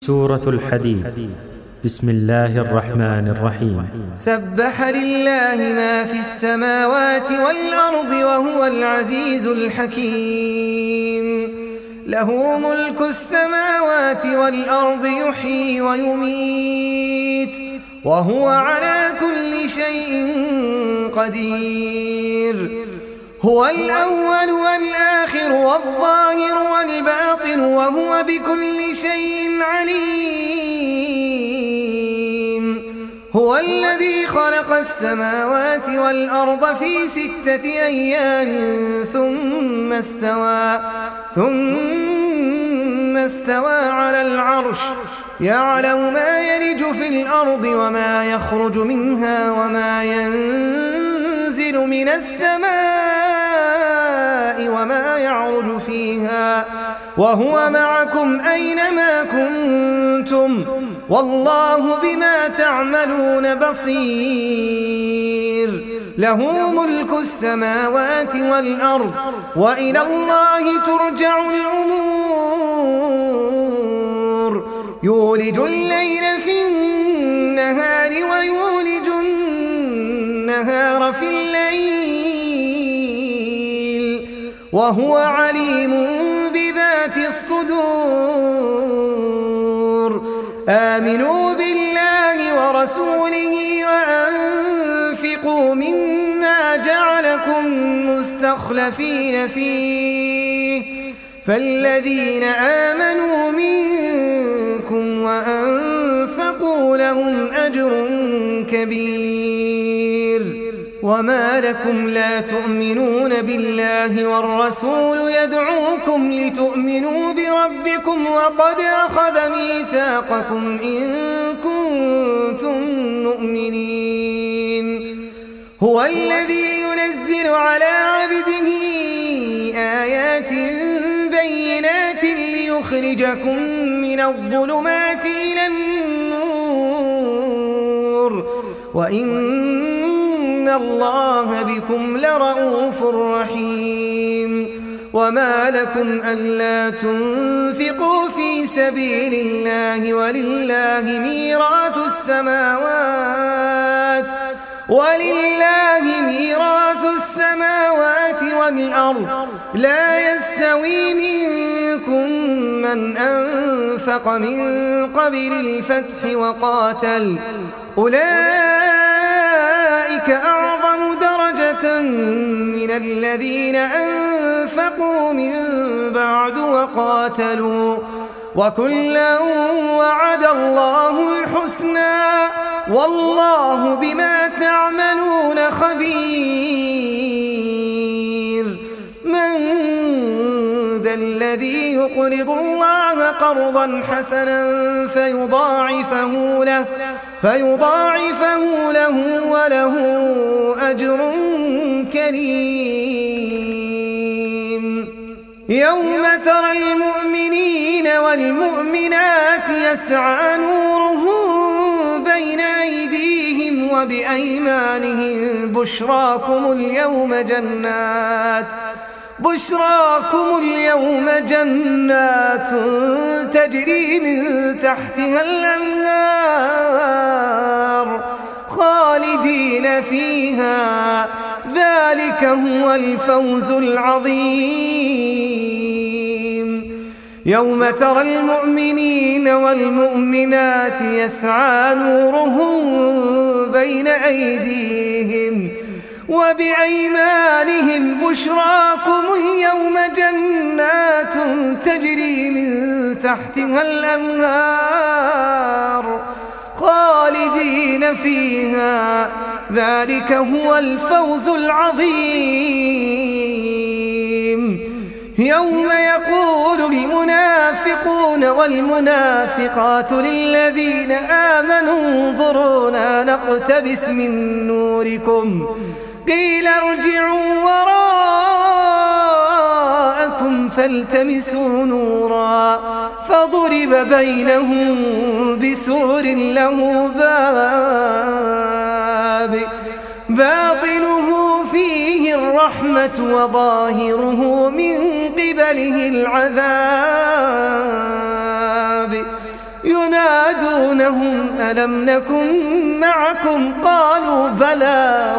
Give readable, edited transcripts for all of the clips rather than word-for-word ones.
سورة الحديد. بسم الله الرحمن الرحيم. سبح لله ما في السماوات والأرض وهو العزيز الحكيم. له ملك السماوات والأرض يحيي ويميت وهو على كل شيء قدير. هو الأول والآخر والظاهر والباطن وهو بكل شيء عليم. هو الذي خلق السماوات والأرض في 6 أيام ثم استوى على العرش يعلم ما يلج في الأرض وما يخرج منها وما ينزل من السماء وما يعرج فيها وهو معكم أينما كنتم والله بما تعملون بصير. له ملك السماوات والأرض وإلى الله ترجع الأمور. يولج الليل في النهار ويولج النهار في الليل وهو عليم بذات الصدور. آمنوا بالله ورسوله وأنفقوا مما جعلكم مستخلفين فيه فالذين آمنوا منكم وأنفقوا لهم أجر كبير. وما لكم لا تؤمنون بالله والرسول يدعوكم لتؤمنوا بربكم وقد أخذ ميثاقكم إن كنتم مؤمنين. هو الذي ينزل على عبده آيات بينات ليخرجكم من الظلمات إلى النور وإن الله بكم لرؤوف رحيم. وما لكم ألا تنفقوا في سبيل الله ولله ميراث السماوات والأرض لا يستوي منكم من أنفق من قبل الفتح وقاتل أولئك أعظم درجة من الذين أنفقوا من بعد وقاتلوا وكلا وعد الله الحسنى والله بما تعملون خبير. من ذا الذي يقرض الله قرضا حسنا فيضاعفه له وله أجر كريم. يوم ترى المؤمنين والمؤمنات يسعى نورهم بين أيديهم وبأيمانهم بشراكم اليوم جنات تجري من تحتها الأنهار خالدين فيها ذلك هو الفوز العظيم. يوم ترى المؤمنين والمؤمنات يسعى نورهم بين أيديهم وبأيمانهم بشراكم اليوم جنات تجري من تحتها الأنهار خالدين فيها ذلك هو الفوز العظيم. يوم يقول المنافقون والمنافقات للذين آمنوا انظرونا نقتبس من نوركم قيل ارجعوا وراءكم فالتمسوا نورا فضرب بينهم بسور له باب باطنه فيه الرحمة وظاهره من قبله العذاب ينادونهم ألم نكن معكم قالوا بلى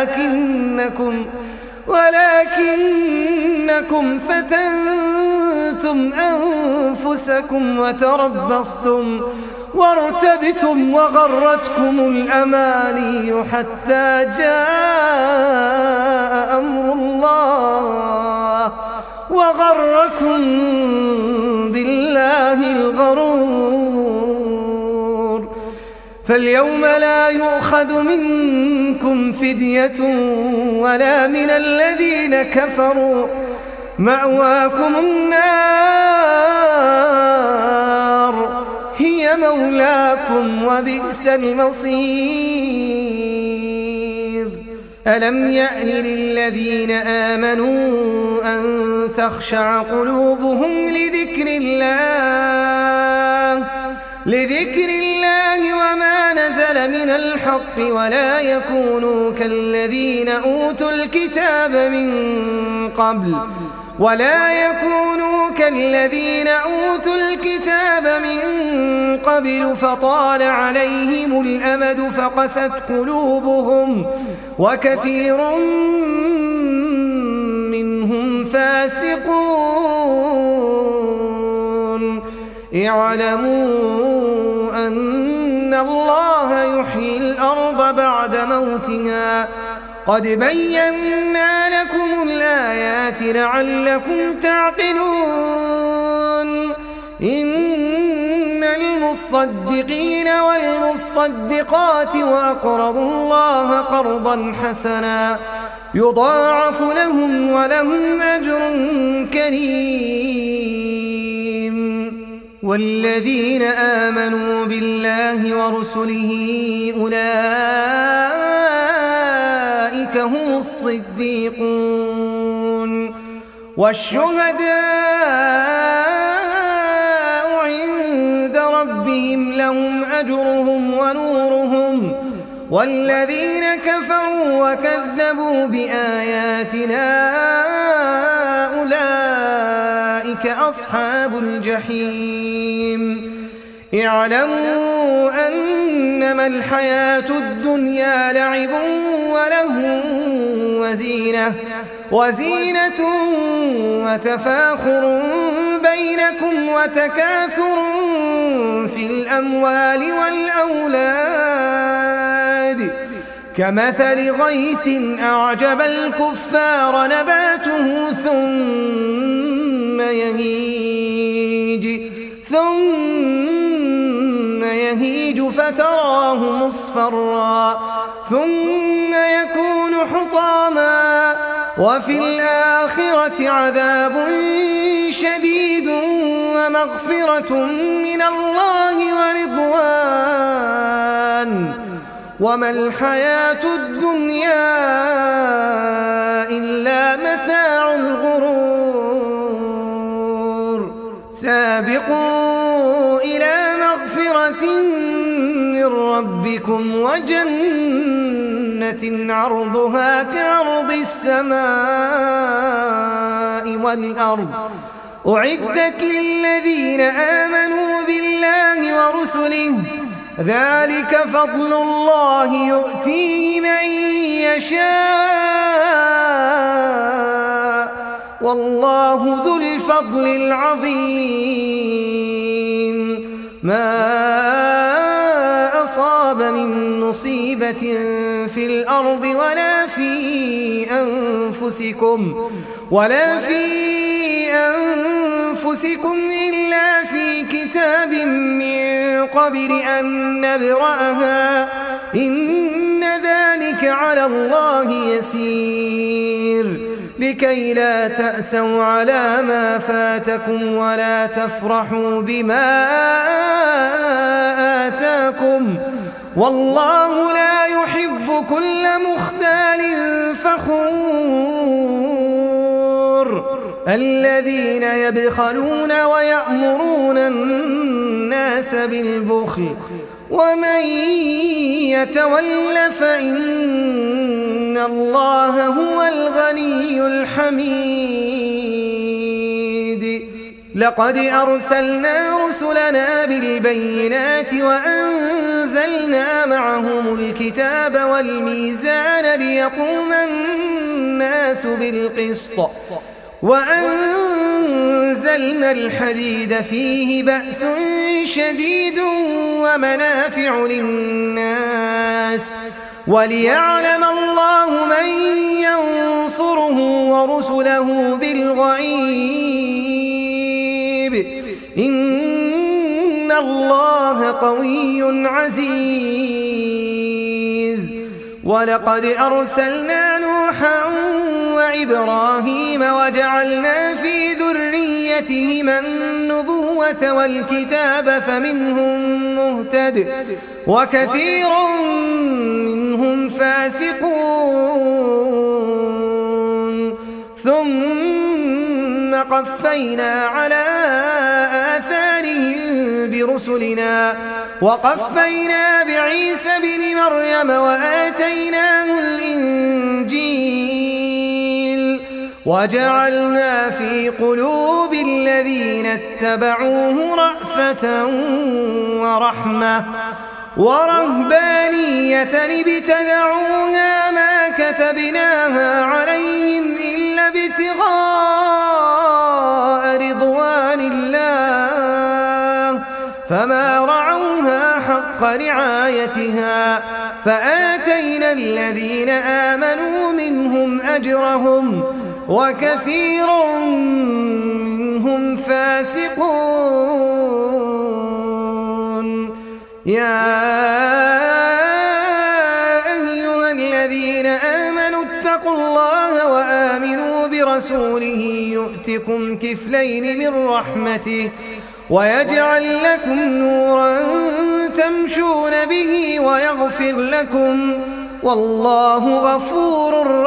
ولكنكم فتنتم أنفسكم وتربصتم وارتبتم وغرتكم الأماني حتى جاء أمر الله وغركم بالله الغرور. فاليوم لا يؤخذ منكم فدية ولا من الذين كفروا مأواكم النار هي مولاكم وبئس المصير. ألم يأن للذين آمنوا أن تخشع قلوبهم لذكر الله وما نزل من الحق ولا يكونوا كالذين أوتوا الكتاب من قبل فطال عليهم الأمد فقست قلوبهم وكثير منهم فاسقون. اعلموا أن الله يحيي الأرض بعد موتها قد بينا لكم الآيات لعلكم تعقلون. إن المصدقين والمصدقات وأقرضوا الله قرضا حسنا يضاعف لهم ولهم أجر كريم. والذين آمنوا بالله ورسله أولئك هم الصديقون والشهداء عند ربهم لهم أجرهم ونورهم. والذين كفروا وكذبوا بآياتنا أولئك أصحاب الجحيم. اعلموا أنما الحياة الدنيا لعب وله وزينة وتفاخر بينكم وتكاثر في الأموال والأولاد كمثل غيث أعجب الكفار نباته ثم يهيج فتراه مصفرا ثم يكون حطاما وفي الآخرة عذاب شديد ومغفرة من الله ورضوان وما الحياة الدنيا إلا متاع الغرور. سابقوا إلى مغفرة من ربكم وجنة عرضها كعرض السماء والأرض أعدت للذين آمنوا بالله ورسله ذلك فضل الله يؤتيه من يشاء والله ذو الفضل العظيم. ما أصاب من مصيبة في الأرض ولا في أنفسكم إلا في كتاب من قبل أن نبرأها إن ذلك على الله يسير. لكي لا تأسوا على ما فاتكم ولا تفرحوا بما آتاكم والله لا يحب كل مختال فخور. الذين يبخلون ويأمرون الناس بالبخل ومن يتول فإن الله هو الغني الحميد. لقد أرسلنا رسلنا بالبينات وأنزلنا معهم الكتاب والميزان ليقوم الناس بالقسط وأنزلنا الحديد فيه بأس شديد ومنافع للناس وليعلم الله من ينصره ورسله بالغيب إن الله قوي عزيز. ولقد أرسلنا نوحا وإبراهيم وجعلنا في ذريتهما النبوة والكتاب فمنهم مهتد وكثير منهم فاسقون ثم قفينا على آثارهم برسلنا وقفينا بعيسى بن مريم وآتيناه الإنجيل وجعلنا في قلوب الذين اتبعوه رأفة ورحمة ورهبانية ابتدعوها ما كتبناها عليهم إلا ابتغاء رضوان الله فما رعوها حق رعايتها فآتينا الذين آمنوا منهم أجرهم وكثير منهم فاسقون. يا أيها الذين آمنوا اتقوا الله وآمنوا برسوله يؤتكم كفلين من رحمته ويجعل لكم نورا تمشون به ويغفر لكم والله غفور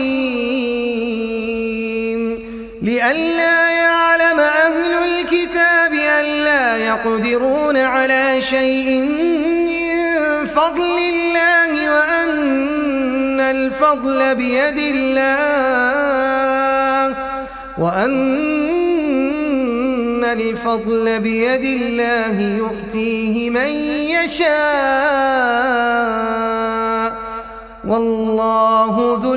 رحيم. لئلا يعلم أهل الكتاب ألا يقدرون على شيء من فضل الله وأن الفضل بيد الله يؤتيه من يشاء والله ذو